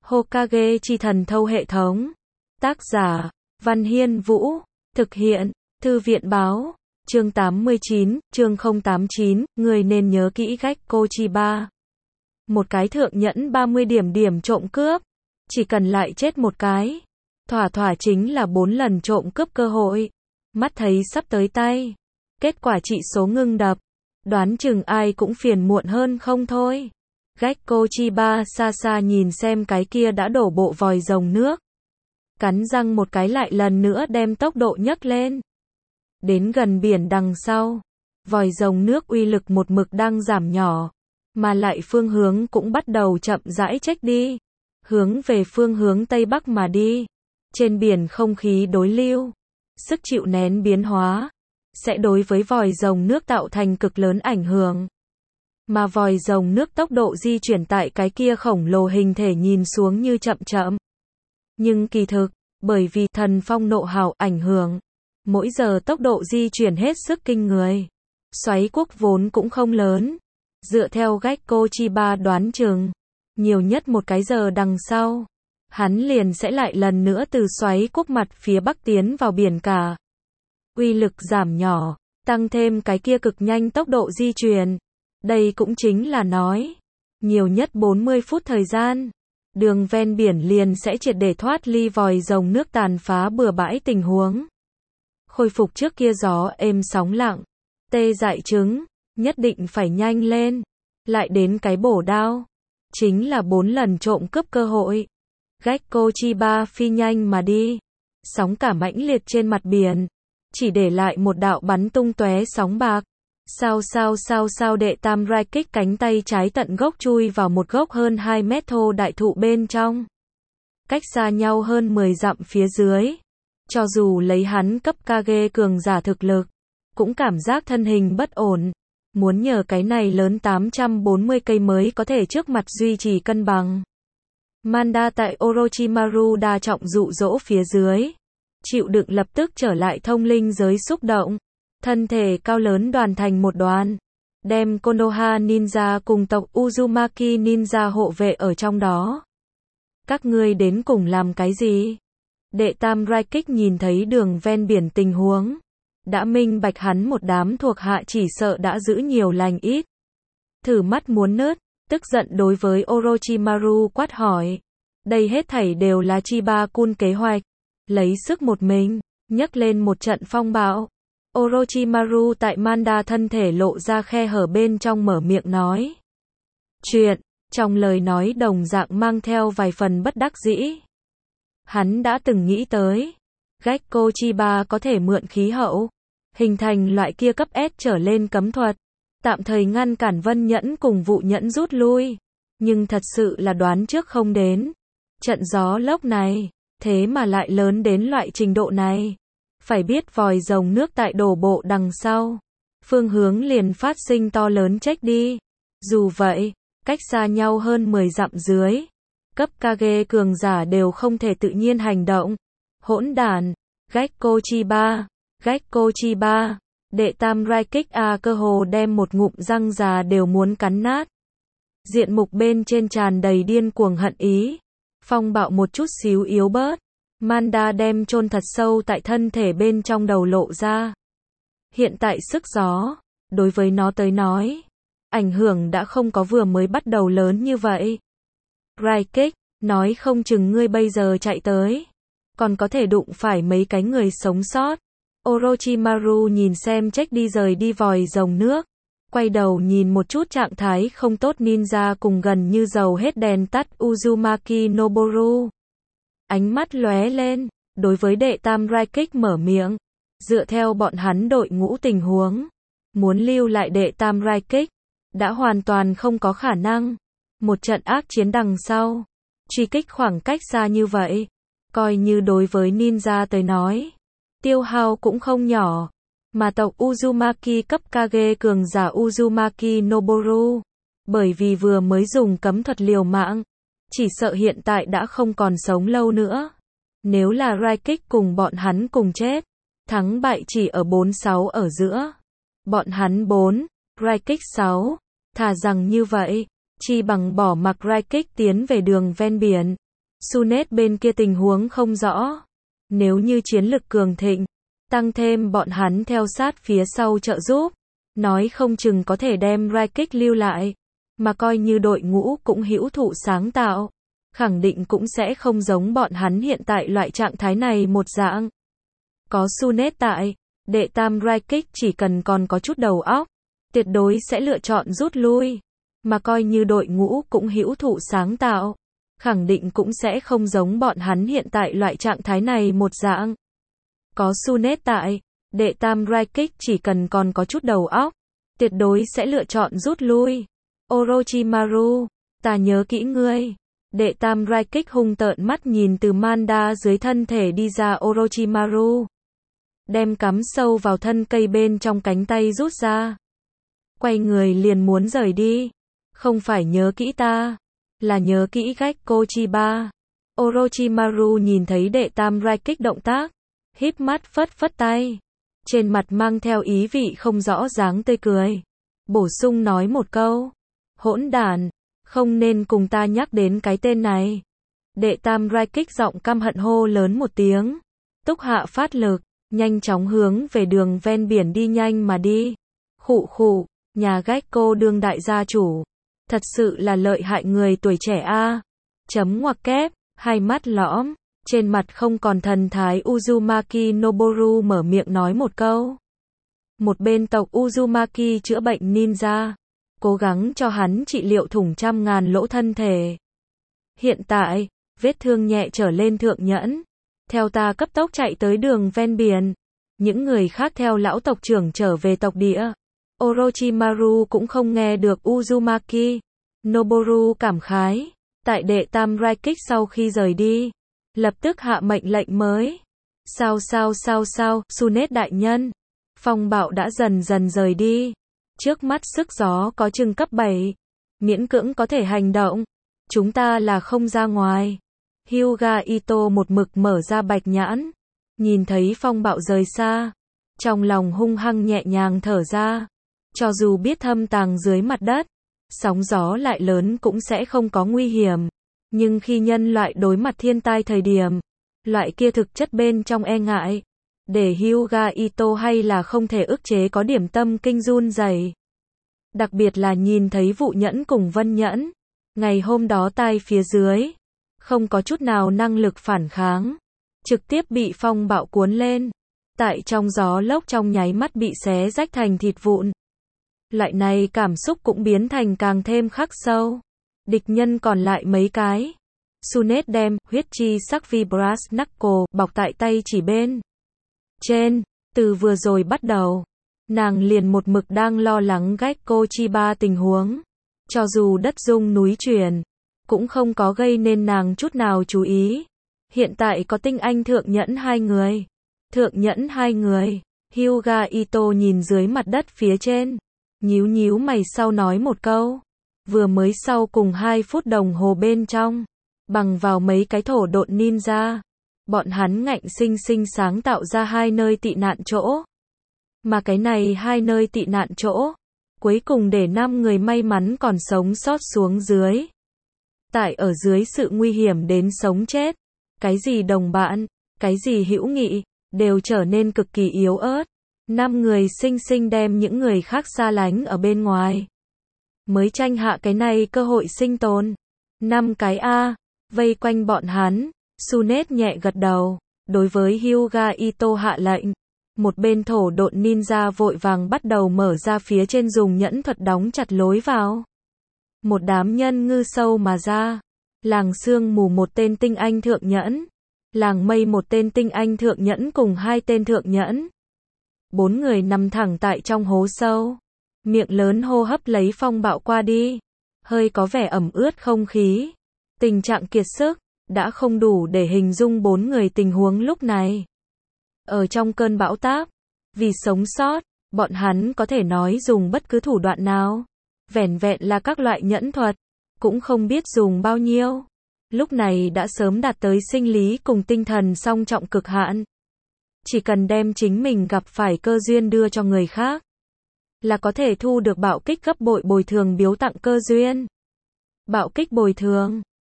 Hokage chi thần thâu hệ thống. Tác giả, Văn Hiên Vũ. Thực hiện, Thư viện báo. Chương 89, chương 089, người nên nhớ kỹ Gekko Chiba. Một cái thượng nhẫn 30 điểm trộm cướp. Chỉ cần lại chết một cái. Thỏa thỏa chính là 4 lần trộm cướp cơ hội. Mắt thấy sắp tới tay. Kết quả trị số ngưng đập. Đoán chừng ai cũng phiền muộn hơn không thôi. Gekko Chiba xa xa nhìn xem cái kia đã đổ bộ vòi rồng nước. Cắn răng một cái lại lần nữa đem tốc độ nhấc lên. Đến gần biển đằng sau. Vòi rồng nước uy lực một mực đang giảm nhỏ. Mà lại phương hướng cũng bắt đầu chậm rãi chếch đi. Hướng về phương hướng Tây Bắc mà đi. Trên biển không khí đối lưu. Sức chịu nén biến hóa. Sẽ đối với vòi rồng nước tạo thành cực lớn ảnh hưởng. Mà vòi rồng nước tốc độ di chuyển tại cái kia khổng lồ hình thể nhìn xuống như chậm chậm. Nhưng kỳ thực, bởi vì thần phong nộ hào ảnh hưởng, mỗi giờ tốc độ di chuyển hết sức kinh người. Xoáy quốc vốn cũng không lớn. Dựa theo Gekko Chiba đoán chừng, nhiều nhất một cái giờ đằng sau, hắn liền sẽ lại lần nữa từ xoáy quốc mặt phía bắc tiến vào biển cả. Uy lực giảm nhỏ, tăng thêm cái kia cực nhanh tốc độ di chuyển. Đây cũng chính là nói, nhiều nhất 40 phút thời gian, đường ven biển liền sẽ triệt để thoát ly vòi rồng nước tàn phá bừa bãi tình huống. Khôi phục trước kia gió êm sóng lặng, tê dại trứng, nhất định phải nhanh lên. Lại đến cái bổ đao, chính là 4 lần trộm cướp cơ hội. Gekko Chiba phi nhanh mà đi, sóng cả mãnh liệt trên mặt biển, chỉ để lại một đạo bắn tung tóe sóng bạc. Sao đệ tam rai kích cánh tay trái tận gốc chui vào một gốc hơn 2 mét thô đại thụ bên trong. Cách xa nhau hơn 10 dặm phía dưới. Cho dù lấy hắn cấp Kage cường giả thực lực, cũng cảm giác thân hình bất ổn. Muốn nhờ cái này lớn 840 cây mới có thể trước mặt duy trì cân bằng. Manda tại Orochimaru đa trọng dụ dỗ phía dưới. Chịu đựng lập tức trở lại thông linh giới xúc động. Thân thể cao lớn đoàn thành một đoàn. Đem Konoha Ninja cùng tộc Uzumaki Ninja hộ vệ ở trong đó. Các ngươi đến cùng làm cái gì? Đệ tam rai kích nhìn thấy đường ven biển tình huống. Đã minh bạch hắn một đám thuộc hạ chỉ sợ đã giữ nhiều lành ít. Thử mắt muốn nứt, tức giận đối với Orochimaru quát hỏi. Đây hết thảy đều là Chiba-kun kế hoạch. Lấy sức một mình, nhấc lên một trận phong bạo. Orochimaru tại Manda thân thể lộ ra khe hở bên trong mở miệng nói. Chuyện, trong lời nói đồng dạng mang theo vài phần bất đắc dĩ. Hắn đã từng nghĩ tới, Gekko Chiba có thể mượn khí hậu, hình thành loại kia cấp S trở lên cấm thuật, tạm thời ngăn cản Vân Nhẫn cùng Vụ Nhẫn rút lui. Nhưng thật sự là đoán trước không đến. Trận gió lốc này, thế mà lại lớn đến loại trình độ này. Phải biết vòi rồng nước tại đổ bộ đằng sau, phương hướng liền phát sinh to lớn chếch đi. Dù vậy, cách xa nhau hơn 10 dặm dưới, cấp Kage cường giả đều không thể tự nhiên hành động. Hỗn đản, Gekko Chiba, đệ tam rai kích cơ hồ đem một ngụm răng già đều muốn cắn nát. Diện mục bên trên tràn đầy điên cuồng hận ý. Phong bạo một chút xíu yếu bớt. Manda đem chôn thật sâu tại thân thể bên trong đầu lộ ra. Hiện tại sức gió, đối với nó tới nói, ảnh hưởng đã không có vừa mới bắt đầu lớn như vậy. Rai kích, nói không chừng ngươi bây giờ chạy tới, còn có thể đụng phải mấy cái người sống sót. Orochimaru nhìn xem trách đi rời đi vòi rồng nước. Quay đầu nhìn một chút trạng thái không tốt ninja cùng gần như dầu hết đèn tắt Uzumaki Noboru. Ánh mắt lóe lên, đối với đệ tam rai kích mở miệng. Dựa theo bọn hắn đội ngũ tình huống, muốn lưu lại đệ tam rai kích, đã hoàn toàn không có khả năng. Một trận ác chiến đằng sau, truy kích khoảng cách xa như vậy, coi như đối với ninja tới nói, tiêu hao cũng không nhỏ. Mà tộc Uzumaki cấp Kage cường giả Uzumaki Noboru, bởi vì vừa mới dùng cấm thuật liều mạng, chỉ sợ hiện tại đã không còn sống lâu nữa. Nếu là rai kích cùng bọn hắn cùng chết, thắng bại chỉ ở 4-6 ở giữa. Bọn hắn 4, rai kích 6, thà rằng như vậy, chi bằng bỏ mặc rai kích tiến về đường ven biển. Sunet bên kia tình huống không rõ. Nếu như chiến lực cường thịnh, tăng thêm bọn hắn theo sát phía sau trợ giúp, nói không chừng có thể đem Rakic lưu lại, mà coi như đội ngũ cũng hữu thụ sáng tạo, khẳng định cũng sẽ không giống bọn hắn hiện tại loại trạng thái này một dạng. Có Sunet tại, đệ tam Rakic chỉ cần còn có chút đầu óc, tuyệt đối sẽ lựa chọn rút lui, mà coi như đội ngũ cũng hữu thụ sáng tạo, khẳng định cũng sẽ không giống bọn hắn hiện tại loại trạng thái này một dạng. Có Sunet tại, đệ tam Rakic chỉ cần còn có chút đầu óc, tuyệt đối sẽ lựa chọn rút lui. Orochimaru, ta nhớ kỹ ngươi. Đệ tam Rakic hung tợn mắt nhìn từ Manda dưới thân thể đi ra Orochimaru. Đem cắm sâu vào thân cây bên trong cánh tay rút ra. Quay người liền muốn rời đi. Không phải nhớ kỹ ta, là nhớ kỹ Gekko Chiba. Orochimaru nhìn thấy đệ tam Rakic động tác, híp mắt phất phất tay. Trên mặt mang theo ý vị không rõ dáng tươi cười. Bổ sung nói một câu. Hỗn đản, không nên cùng ta nhắc đến cái tên này. Đệ tam Rakic giọng căm hận hô lớn một tiếng. Túc hạ phát lực, nhanh chóng hướng về đường ven biển đi nhanh mà đi. Khụ khụ, nhà Gekko đương đại gia chủ. Thật sự là lợi hại người tuổi trẻ a. Chấm ngoặc kép, hai mắt lõm, trên mặt không còn thần thái Uzumaki Noboru mở miệng nói một câu. Một bên tộc Uzumaki chữa bệnh ninja, cố gắng cho hắn trị liệu thủng 100.000 lỗ thân thể. Hiện tại, vết thương nhẹ trở lên thượng nhẫn. Theo ta cấp tốc chạy tới đường ven biển. Những người khác theo lão tộc trưởng trở về tộc địa. Orochimaru cũng không nghe được Uzumaki Noboru cảm khái. Tại đệ tam Rakic sau khi rời đi, lập tức hạ mệnh lệnh mới. Sao, Sunet đại nhân. Phong bạo đã dần dần rời đi. Trước mắt sức gió có chừng cấp 7. Miễn cưỡng có thể hành động. Chúng ta là không ra ngoài. Hyuga Ito một mực mở ra bạch nhãn. Nhìn thấy phong bạo rời xa. Trong lòng hung hăng nhẹ nhàng thở ra. Cho dù biết thâm tàng dưới mặt đất, sóng gió lại lớn cũng sẽ không có nguy hiểm. Nhưng khi nhân loại đối mặt thiên tai thời điểm, loại kia thực chất bên trong e ngại, để Hyuga Ito hay là không thể ức chế có điểm tâm kinh run rẩy. Đặc biệt là nhìn thấy Vụ Nhẫn cùng Vân Nhẫn, ngày hôm đó tai phía dưới, không có chút nào năng lực phản kháng, trực tiếp bị phong bạo cuốn lên, tại trong gió lốc trong nháy mắt bị xé rách thành thịt vụn. Loại này cảm xúc cũng biến thành càng thêm khắc sâu. Địch nhân còn lại mấy cái. Sunet đem huyết chi sắc Vibras Knuckle bọc tại tay chỉ bên trên. Từ vừa rồi bắt đầu, nàng liền một mực đang lo lắng Gekko Chiba tình huống. Cho dù đất rung núi chuyển, cũng không có gây nên nàng chút nào chú ý. Hiện tại có tinh anh thượng nhẫn hai người. Thượng nhẫn hai người. Hyuga Ito nhìn dưới mặt đất phía trên. Nhíu nhíu mày sau nói một câu. Vừa mới sau cùng 2 phút đồng hồ bên trong. Bằng vào mấy cái thổ độn ninja. Bọn hắn ngạnh sinh sinh sáng tạo ra 2 nơi tị nạn chỗ. Mà cái này 2 nơi tị nạn chỗ, cuối cùng để 5 người may mắn còn sống sót xuống dưới. Tại ở dưới sự nguy hiểm đến sống chết, cái gì đồng bạn, cái gì hữu nghị, đều trở nên cực kỳ yếu ớt. 5 người sinh sinh đem những người khác xa lánh ở bên ngoài. Mới tranh hạ cái này cơ hội sinh tồn. 5 cái A, vây quanh bọn hắn. Sunet nhẹ gật đầu, đối với Hyuga Ito hạ lệnh. Một bên thổ độn ninja vội vàng bắt đầu mở ra phía trên dùng nhẫn thuật đóng chặt lối vào. Một đám nhân ngư sâu mà ra. Làng sương mù một tên tinh anh thượng nhẫn. Làng mây một tên tinh anh thượng nhẫn cùng 2 tên thượng nhẫn. 4 người nằm thẳng tại trong hố sâu. Miệng lớn hô hấp lấy phong bạo qua đi. Hơi có vẻ ẩm ướt không khí. Tình trạng kiệt sức, đã không đủ để hình dung 4 người tình huống lúc này. Ở trong cơn bão táp, vì sống sót, bọn hắn có thể nói dùng bất cứ thủ đoạn nào. Vẻn vẹn là các loại nhẫn thuật, cũng không biết dùng bao nhiêu. Lúc này đã sớm đạt tới sinh lý cùng tinh thần song trọng cực hạn. Chỉ cần đem chính mình gặp phải cơ duyên đưa cho người khác, là có thể thu được bạo kích gấp bội bồi thường biếu tặng cơ duyên. Bạo kích bồi thường